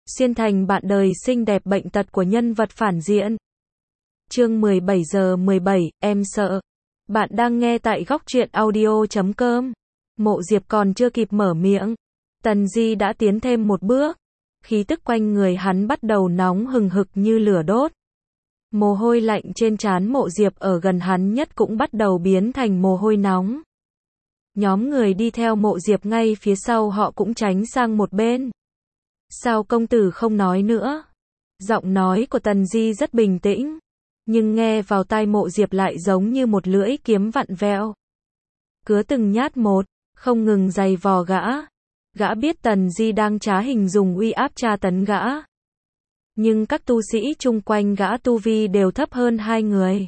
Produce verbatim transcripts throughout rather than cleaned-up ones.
xuyên thành bạn đời xinh đẹp bệnh tật của nhân vật phản diện. Chương mười bảy giờ mười bảy, em sợ. Bạn đang nghe tại góc truyện audio chấm com. Mộ Diệp còn chưa kịp mở miệng, Tần Di đã tiến thêm một bước. Khí tức quanh người hắn bắt đầu nóng hừng hực như lửa đốt. Mồ hôi lạnh trên trán Mộ Diệp ở gần hắn nhất cũng bắt đầu biến thành mồ hôi nóng. Nhóm người đi theo Mộ Diệp ngay phía sau họ cũng tránh sang một bên. Sao công tử không nói nữa? Giọng nói của Tần Di rất bình tĩnh, nhưng nghe vào tai Mộ Diệp lại giống như một lưỡi kiếm vặn vẹo. Cứa từng nhát một, không ngừng giày vò gã. Gã biết Tần Di đang trá hình dùng uy áp tra tấn gã. Nhưng các tu sĩ chung quanh gã tu vi đều thấp hơn hai người.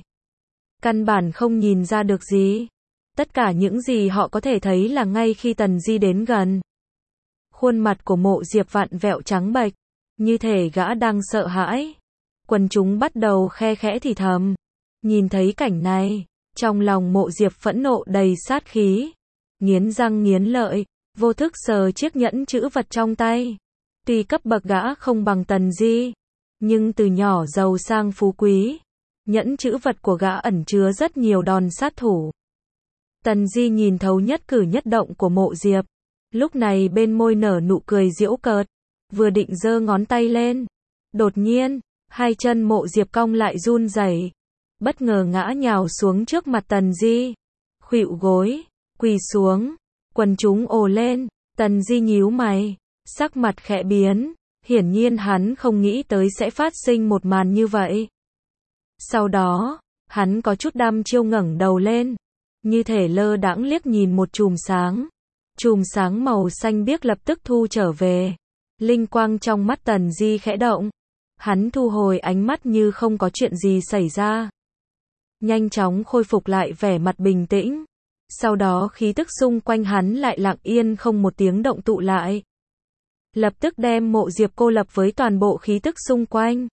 Căn bản không nhìn ra được gì. Tất cả những gì họ có thể thấy là ngay khi Tần Di đến gần, khuôn mặt của Mộ Diệp vặn vẹo trắng bệch, như thể gã đang sợ hãi. Quần chúng bắt đầu khe khẽ thì thầm. Nhìn thấy cảnh này, trong lòng Mộ Diệp phẫn nộ đầy sát khí. Nghiến răng nghiến lợi, vô thức sờ chiếc nhẫn chữ vật trong tay. Tuy cấp bậc gã không bằng Tần Di, nhưng từ nhỏ giàu sang phú quý, nhẫn chữ vật của gã ẩn chứa rất nhiều đòn sát thủ. Tần Di nhìn thấu nhất cử nhất động của Mộ Diệp. Lúc này bên môi nở nụ cười giễu cợt, vừa định giơ ngón tay lên. Đột nhiên, hai chân Mộ Diệp cong lại run rẩy, bất ngờ ngã nhào xuống trước mặt Tần Di. Khuỵu gối, quỳ xuống, quần chúng ồ lên. Tần Di nhíu mày, sắc mặt khẽ biến, hiển nhiên hắn không nghĩ tới sẽ phát sinh một màn như vậy. Sau đó, hắn có chút đăm chiêu ngẩng đầu lên, như thể lơ đãng liếc nhìn một chùm sáng. Chùm sáng màu xanh biếc lập tức thu trở về. Linh quang trong mắt Tần Di khẽ động. Hắn thu hồi ánh mắt như không có chuyện gì xảy ra. Nhanh chóng khôi phục lại vẻ mặt bình tĩnh. Sau đó khí tức xung quanh hắn lại lặng yên không một tiếng động tụ lại. Lập tức đem Mộ Diệp cô lập với toàn bộ khí tức xung quanh.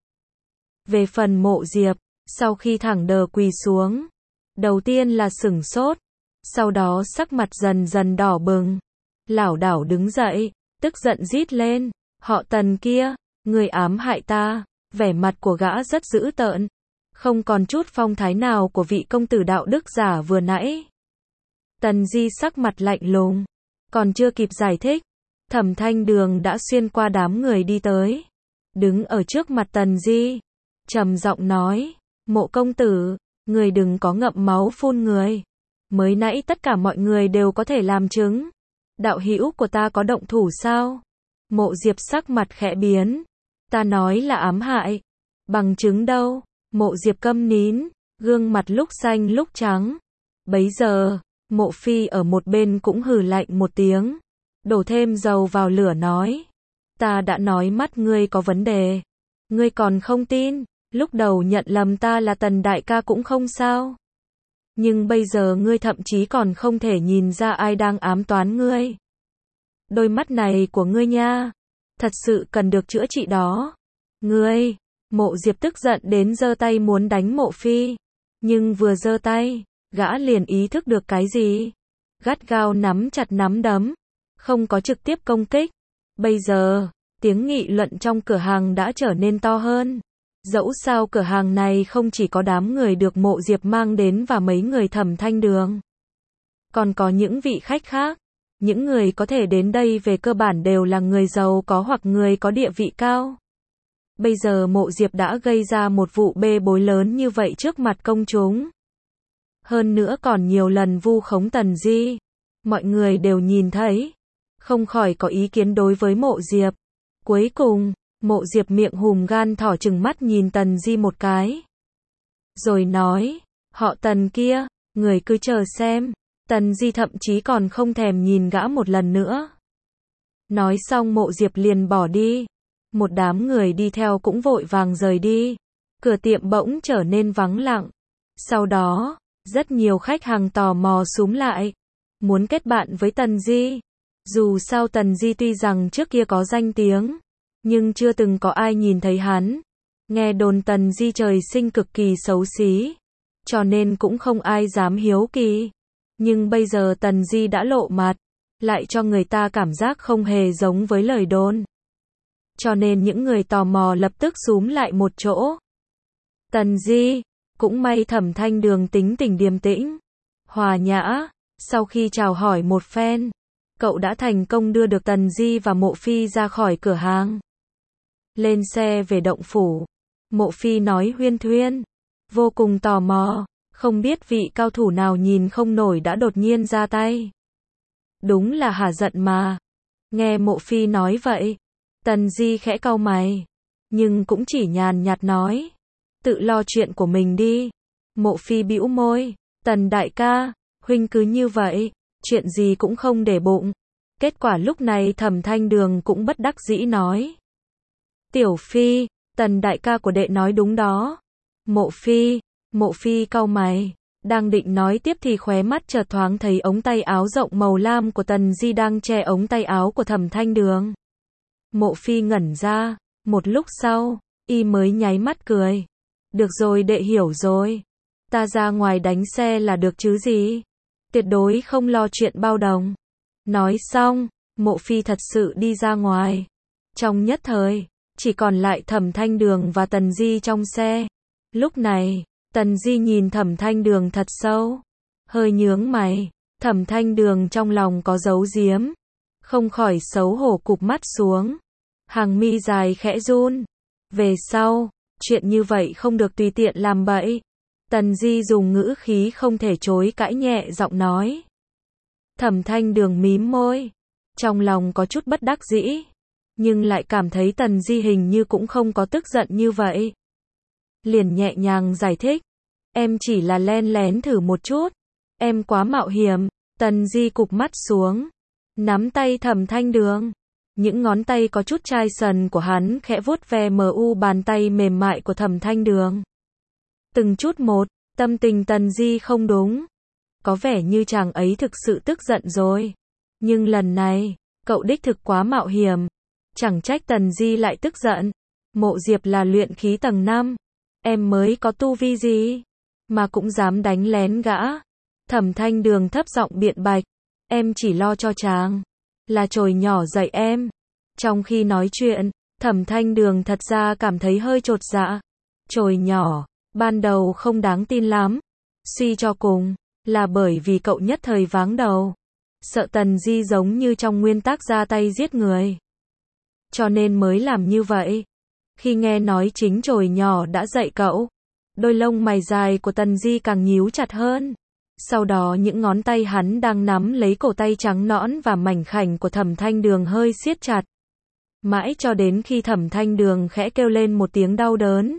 Về phần Mộ Diệp, sau khi thẳng đờ quỳ xuống, đầu tiên là sửng sốt, sau đó sắc mặt dần dần đỏ bừng, lảo đảo đứng dậy, tức giận rít lên, họ Tần kia, người ám hại ta. Vẻ mặt của gã rất dữ tợn, không còn chút phong thái nào của vị công tử đạo đức giả vừa nãy. Tần Di sắc mặt lạnh lùng, còn chưa kịp giải thích, Thẩm Thanh Đường đã xuyên qua đám người đi tới, đứng ở trước mặt Tần Di, trầm giọng nói, Mộ công tử, người đừng có ngậm máu phun người. Mới nãy tất cả mọi người đều có thể làm chứng. Đạo hữu của ta có động thủ sao? Mộ Diệp sắc mặt khẽ biến. Ta nói là ám hại. Bằng chứng đâu? Mộ Diệp câm nín, gương mặt lúc xanh lúc trắng. Bấy giờ, Mộ Phi ở một bên cũng hừ lạnh một tiếng, đổ thêm dầu vào lửa nói. Ta đã nói mắt ngươi có vấn đề. Ngươi còn không tin, lúc đầu nhận lầm ta là Tần đại ca cũng không sao. Nhưng bây giờ ngươi thậm chí còn không thể nhìn ra ai đang ám toán ngươi. Đôi mắt này của ngươi nha, thật sự cần được chữa trị đó. Ngươi, Mộ Diệp tức giận đến giơ tay muốn đánh Mộ Phi. Nhưng vừa giơ tay, gã liền ý thức được cái gì. Gắt gao nắm chặt nắm đấm, không có trực tiếp công kích. Bây giờ, tiếng nghị luận trong cửa hàng đã trở nên to hơn. Dẫu sao cửa hàng này không chỉ có đám người được Mộ Diệp mang đến và mấy người Thẩm Thanh Đường, còn có những vị khách khác. Những người có thể đến đây về cơ bản đều là người giàu có hoặc người có địa vị cao. Bây giờ Mộ Diệp đã gây ra một vụ bê bối lớn như vậy trước mặt công chúng. Hơn nữa còn nhiều lần vu khống Tần Di. Mọi người đều nhìn thấy, không khỏi có ý kiến đối với Mộ Diệp. Cuối cùng, Mộ Diệp miệng hùm gan thỏ trừng mắt nhìn Tần Di một cái. Rồi nói, họ Tần kia, người cứ chờ xem. Tần Di thậm chí còn không thèm nhìn gã một lần nữa. Nói xong Mộ Diệp liền bỏ đi. Một đám người đi theo cũng vội vàng rời đi. Cửa tiệm bỗng trở nên vắng lặng. Sau đó, rất nhiều khách hàng tò mò xúm lại, muốn kết bạn với Tần Di. Dù sao Tần Di tuy rằng trước kia có danh tiếng, nhưng chưa từng có ai nhìn thấy hắn. Nghe đồn Tần Di trời sinh cực kỳ xấu xí, cho nên cũng không ai dám hiếu kỳ. Nhưng bây giờ Tần Di đã lộ mặt, lại cho người ta cảm giác không hề giống với lời đồn. cho nên những người tò mò lập tức xúm lại một chỗ. Tần Di, cũng may Thẩm Thanh Đường tính tình điềm tĩnh, hòa nhã, sau khi chào hỏi một phen, cậu đã thành công đưa được Tần Di và Mộ Phi ra khỏi cửa hàng. Lên xe về động phủ, Mộ Phi nói huyên thuyên, vô cùng tò mò, không biết vị cao thủ nào nhìn không nổi đã đột nhiên ra tay. Đúng là hả giận mà. Nghe Mộ Phi nói vậy, Tần Di khẽ cau mày, nhưng cũng chỉ nhàn nhạt nói, tự lo chuyện của mình đi. Mộ Phi bĩu môi, Tần đại ca, huynh cứ như vậy, chuyện gì cũng không để bụng. Kết quả lúc này Thẩm Thanh Đường cũng bất đắc dĩ nói, Tiểu Phi, Tần đại ca của đệ nói đúng đó. Mộ Phi, Mộ Phi cau mày, đang định nói tiếp thì khóe mắt chợt thoáng thấy ống tay áo rộng màu lam của Tần Di đang che ống tay áo của Thẩm Thanh Đường. Mộ Phi ngẩn ra, một lúc sau, y mới nháy mắt cười. Được rồi, đệ hiểu rồi. Ta ra ngoài đánh xe là được chứ gì. Tuyệt đối không lo chuyện bao đồng. Nói xong, Mộ Phi thật sự đi ra ngoài. Trong nhất thời, chỉ còn lại Thẩm Thanh Đường và Tần Di trong xe. Lúc này, Tần Di nhìn Thẩm Thanh Đường thật sâu, hơi nhướng mày. Thẩm Thanh Đường trong lòng có giấu giếm, không khỏi xấu hổ cụp mắt xuống, hàng mi dài khẽ run. Về sau, chuyện như vậy không được tùy tiện làm bậy. Tần Di dùng ngữ khí không thể chối cãi nhẹ giọng nói. Thẩm Thanh Đường mím môi, trong lòng có chút bất đắc dĩ, nhưng lại cảm thấy Tần Di hình như cũng không có tức giận như vậy. Liền nhẹ nhàng giải thích, em chỉ là len lén thử một chút, em quá mạo hiểm. Tần Di cụp mắt xuống, nắm tay Thẩm Thanh Đường, những ngón tay có chút chai sần của hắn khẽ vuốt ve mờ u bàn tay mềm mại của Thẩm Thanh Đường. Từng chút một, tâm tình Tần Di không đúng, có vẻ như chàng ấy thực sự tức giận rồi, nhưng lần này, cậu đích thực quá mạo hiểm, chẳng trách Tần Di lại tức giận. Mộ Diệp là luyện khí tầng năm, em mới có tu vi gì, mà cũng dám đánh lén gã. Thẩm Thanh Đường thấp giọng biện bạch, em chỉ lo cho chàng, là chồi nhỏ dạy em. Trong khi nói chuyện, Thẩm Thanh Đường thật ra cảm thấy hơi chột dạ. Chồi nhỏ, ban đầu không đáng tin lắm, suy cho cùng, là bởi vì cậu nhất thời váng đầu, sợ Tần Di giống như trong nguyên tắc ra tay giết người, cho nên mới làm như vậy. Khi nghe nói chính chồi nhỏ đã dạy cậu, đôi lông mày dài của Tần Di càng nhíu chặt hơn. Sau đó những ngón tay hắn đang nắm lấy cổ tay trắng nõn và mảnh khảnh của Thẩm Thanh Đường hơi siết chặt. Mãi cho đến khi Thẩm Thanh Đường khẽ kêu lên một tiếng đau đớn,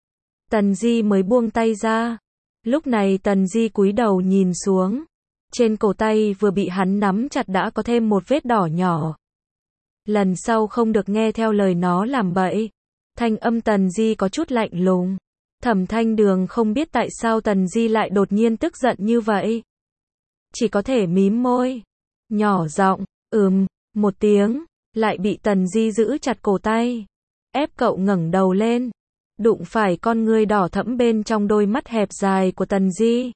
Tần Di mới buông tay ra. Lúc này Tần Di cúi đầu nhìn xuống, trên cổ tay vừa bị hắn nắm chặt đã có thêm một vết đỏ nhỏ. Lần sau không được nghe theo lời nó làm bậy. Thanh âm Tần Di có chút lạnh lùng. Thẩm Thanh Đường không biết tại sao Tần Di lại đột nhiên tức giận như vậy, chỉ có thể mím môi, nhỏ giọng, ừm, một tiếng, lại bị Tần Di giữ chặt cổ tay, ép cậu ngẩng đầu lên, đụng phải con ngươi đỏ thẫm bên trong đôi mắt hẹp dài của Tần Di.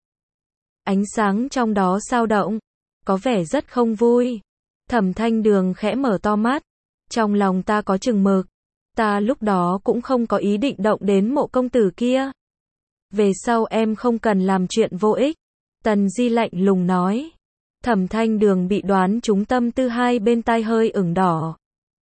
Ánh sáng trong đó dao động, có vẻ rất không vui. Thẩm Thanh Đường khẽ mở to mắt, trong lòng ta có chừng mực. Ta lúc đó cũng không có ý định động đến Mộ công tử kia. Về sau em không cần làm chuyện vô ích. Tần Di lạnh lùng nói. Thẩm Thanh Đường bị đoán trúng tâm tư, hai bên tai hơi ửng đỏ.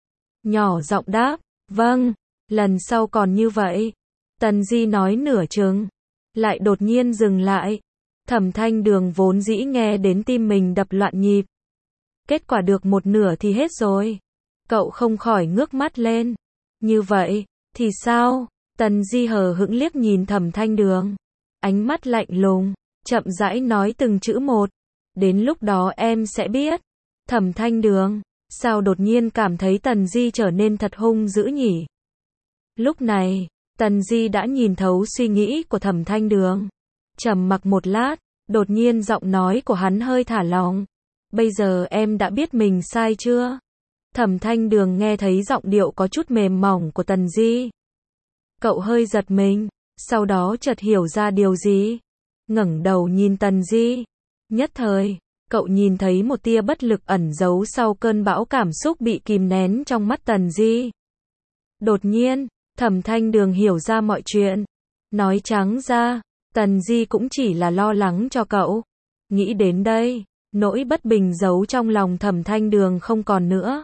Nhỏ giọng đáp, vâng, lần sau còn như vậy. Tần Di nói nửa chừng, lại đột nhiên dừng lại. Thẩm Thanh Đường vốn dĩ nghe đến tim mình đập loạn nhịp. Kết quả được một nửa thì hết rồi. Cậu không khỏi ngước mắt lên. Như vậy, thì sao? Tần Di hờ hững liếc nhìn Thẩm Thanh Đường. Ánh mắt lạnh lùng, chậm rãi nói từng chữ một. Đến lúc đó em sẽ biết. Thẩm Thanh Đường, sao đột nhiên cảm thấy Tần Di trở nên thật hung dữ nhỉ? Lúc này, Tần Di đã nhìn thấu suy nghĩ của Thẩm Thanh Đường. Trầm mặc một lát, đột nhiên giọng nói của hắn hơi thả lỏng. Bây giờ em đã biết mình sai chưa? Thẩm Thanh Đường nghe thấy giọng điệu có chút mềm mỏng của Tần Di. Cậu hơi giật mình, sau đó chợt hiểu ra điều gì. Ngẩng đầu nhìn Tần Di. Nhất thời, cậu nhìn thấy một tia bất lực ẩn giấu sau cơn bão cảm xúc bị kìm nén trong mắt Tần Di. Đột nhiên, Thẩm Thanh Đường hiểu ra mọi chuyện. Nói trắng ra, Tần Di cũng chỉ là lo lắng cho cậu. Nghĩ đến đây, nỗi bất bình giấu trong lòng Thẩm Thanh Đường không còn nữa.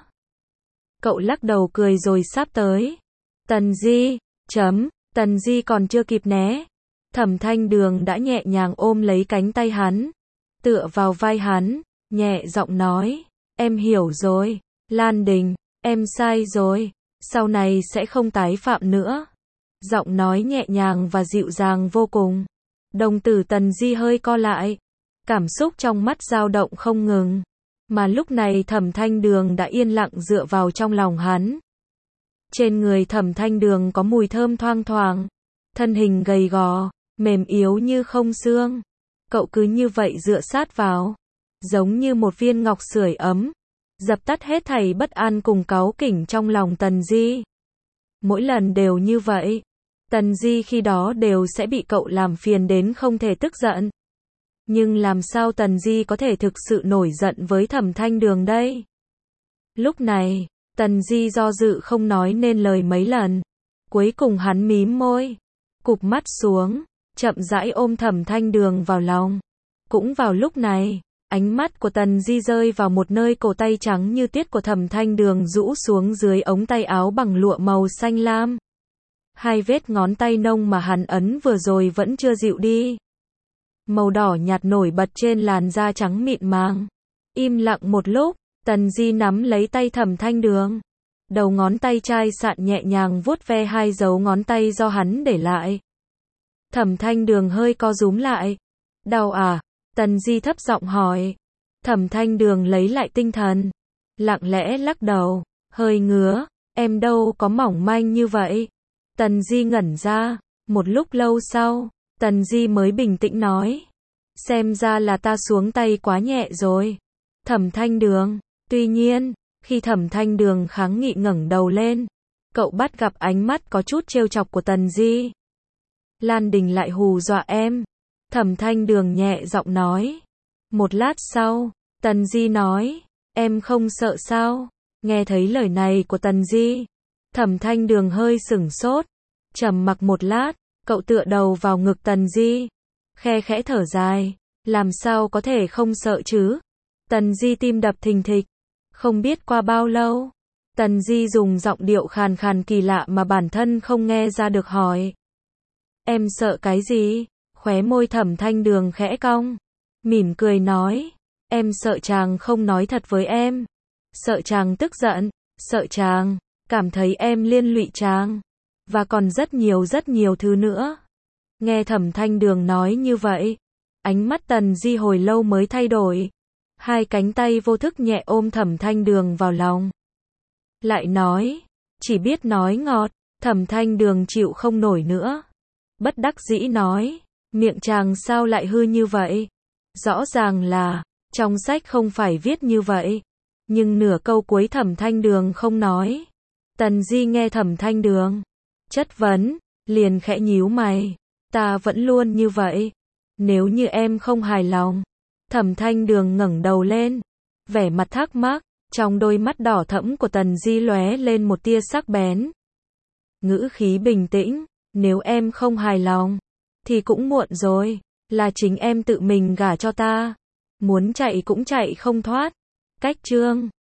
Cậu lắc đầu cười rồi sắp tới. Tần Di, chấm, Tần Di còn chưa kịp né. Thẩm Thanh Đường đã nhẹ nhàng ôm lấy cánh tay hắn, tựa vào vai hắn, nhẹ giọng nói, em hiểu rồi, Lan Đình, em sai rồi, sau này sẽ không tái phạm nữa. Giọng nói nhẹ nhàng và dịu dàng vô cùng. Đồng tử Tần Di hơi co lại, cảm xúc trong mắt dao động không ngừng. Mà lúc này Thẩm Thanh Đường đã yên lặng dựa vào trong lòng hắn. Trên người Thẩm Thanh Đường có mùi thơm thoang thoảng, thân hình gầy gò, mềm yếu như không xương. Cậu cứ như vậy dựa sát vào, giống như một viên ngọc sưởi ấm, dập tắt hết thảy bất an cùng cáu kỉnh trong lòng Tần Di. Mỗi lần đều như vậy, Tần Di khi đó đều sẽ bị cậu làm phiền đến không thể tức giận. Nhưng làm sao Tần Di có thể thực sự nổi giận với Thẩm Thanh Đường đây? Lúc này, Tần Di do dự không nói nên lời mấy lần. Cuối cùng hắn mím môi, cụp mắt xuống, chậm rãi ôm Thẩm Thanh Đường vào lòng. Cũng vào lúc này, ánh mắt của Tần Di rơi vào một nơi cổ tay trắng như tiết của Thẩm Thanh Đường rũ xuống dưới ống tay áo bằng lụa màu xanh lam. Hai vết ngón tay nông mà hắn ấn vừa rồi vẫn chưa dịu đi. Màu đỏ nhạt nổi bật trên làn da trắng mịn màng. Im lặng một lúc, Tần Di nắm lấy tay Thẩm Thanh Đường. Đầu ngón tay chai sạn nhẹ nhàng vuốt ve hai dấu ngón tay do hắn để lại. Thẩm Thanh Đường hơi co rúm lại. Đau à? Tần Di thấp giọng hỏi. Thẩm Thanh Đường lấy lại tinh thần, lặng lẽ lắc đầu, hơi ngứa, em đâu có mỏng manh như vậy. Tần Di ngẩn ra, một lúc lâu sau, Tần Di mới bình tĩnh nói. Xem ra là ta xuống tay quá nhẹ rồi. Thẩm Thanh Đường, tuy nhiên, khi Thẩm Thanh Đường kháng nghị ngẩng đầu lên, cậu bắt gặp ánh mắt có chút trêu chọc của Tần Di. Lan Đình lại hù dọa em. Thẩm Thanh Đường nhẹ giọng nói. Một lát sau, Tần Di nói, em không sợ sao? Nghe thấy lời này của Tần Di, Thẩm Thanh Đường hơi sửng sốt, trầm mặc một lát, cậu tựa đầu vào ngực Tần Di, khe khẽ thở dài, làm sao có thể không sợ chứ? Tần Di tim đập thình thịch, không biết qua bao lâu, Tần Di dùng giọng điệu khàn khàn kỳ lạ mà bản thân không nghe ra được hỏi. Em sợ cái gì? Khóe môi Thẩm Thanh Đường khẽ cong, mỉm cười nói, em sợ chàng không nói thật với em, sợ chàng tức giận, sợ chàng cảm thấy em liên lụy chàng, và còn rất nhiều rất nhiều thứ nữa. Nghe Thẩm Thanh Đường nói như vậy, ánh mắt Tần Di hồi lâu mới thay đổi, hai cánh tay vô thức nhẹ ôm Thẩm Thanh Đường vào lòng. Lại nói, chỉ biết nói ngọt, Thẩm Thanh Đường chịu không nổi nữa, bất đắc dĩ nói, miệng chàng sao lại hư như vậy? Rõ ràng là, trong sách không phải viết như vậy. Nhưng nửa câu cuối Thẩm Thanh Đường không nói. Tần Di nghe Thẩm Thanh Đường chất vấn, liền khẽ nhíu mày. Ta vẫn luôn như vậy. Nếu như em không hài lòng. Thẩm Thanh Đường ngẩng đầu lên, vẻ mặt thắc mắc, trong đôi mắt đỏ thẫm của Tần Di lóe lên một tia sắc bén. Ngữ khí bình tĩnh, nếu em không hài lòng, thì cũng muộn rồi, là chính em tự mình gả cho ta. Muốn chạy cũng chạy không thoát. Cách chương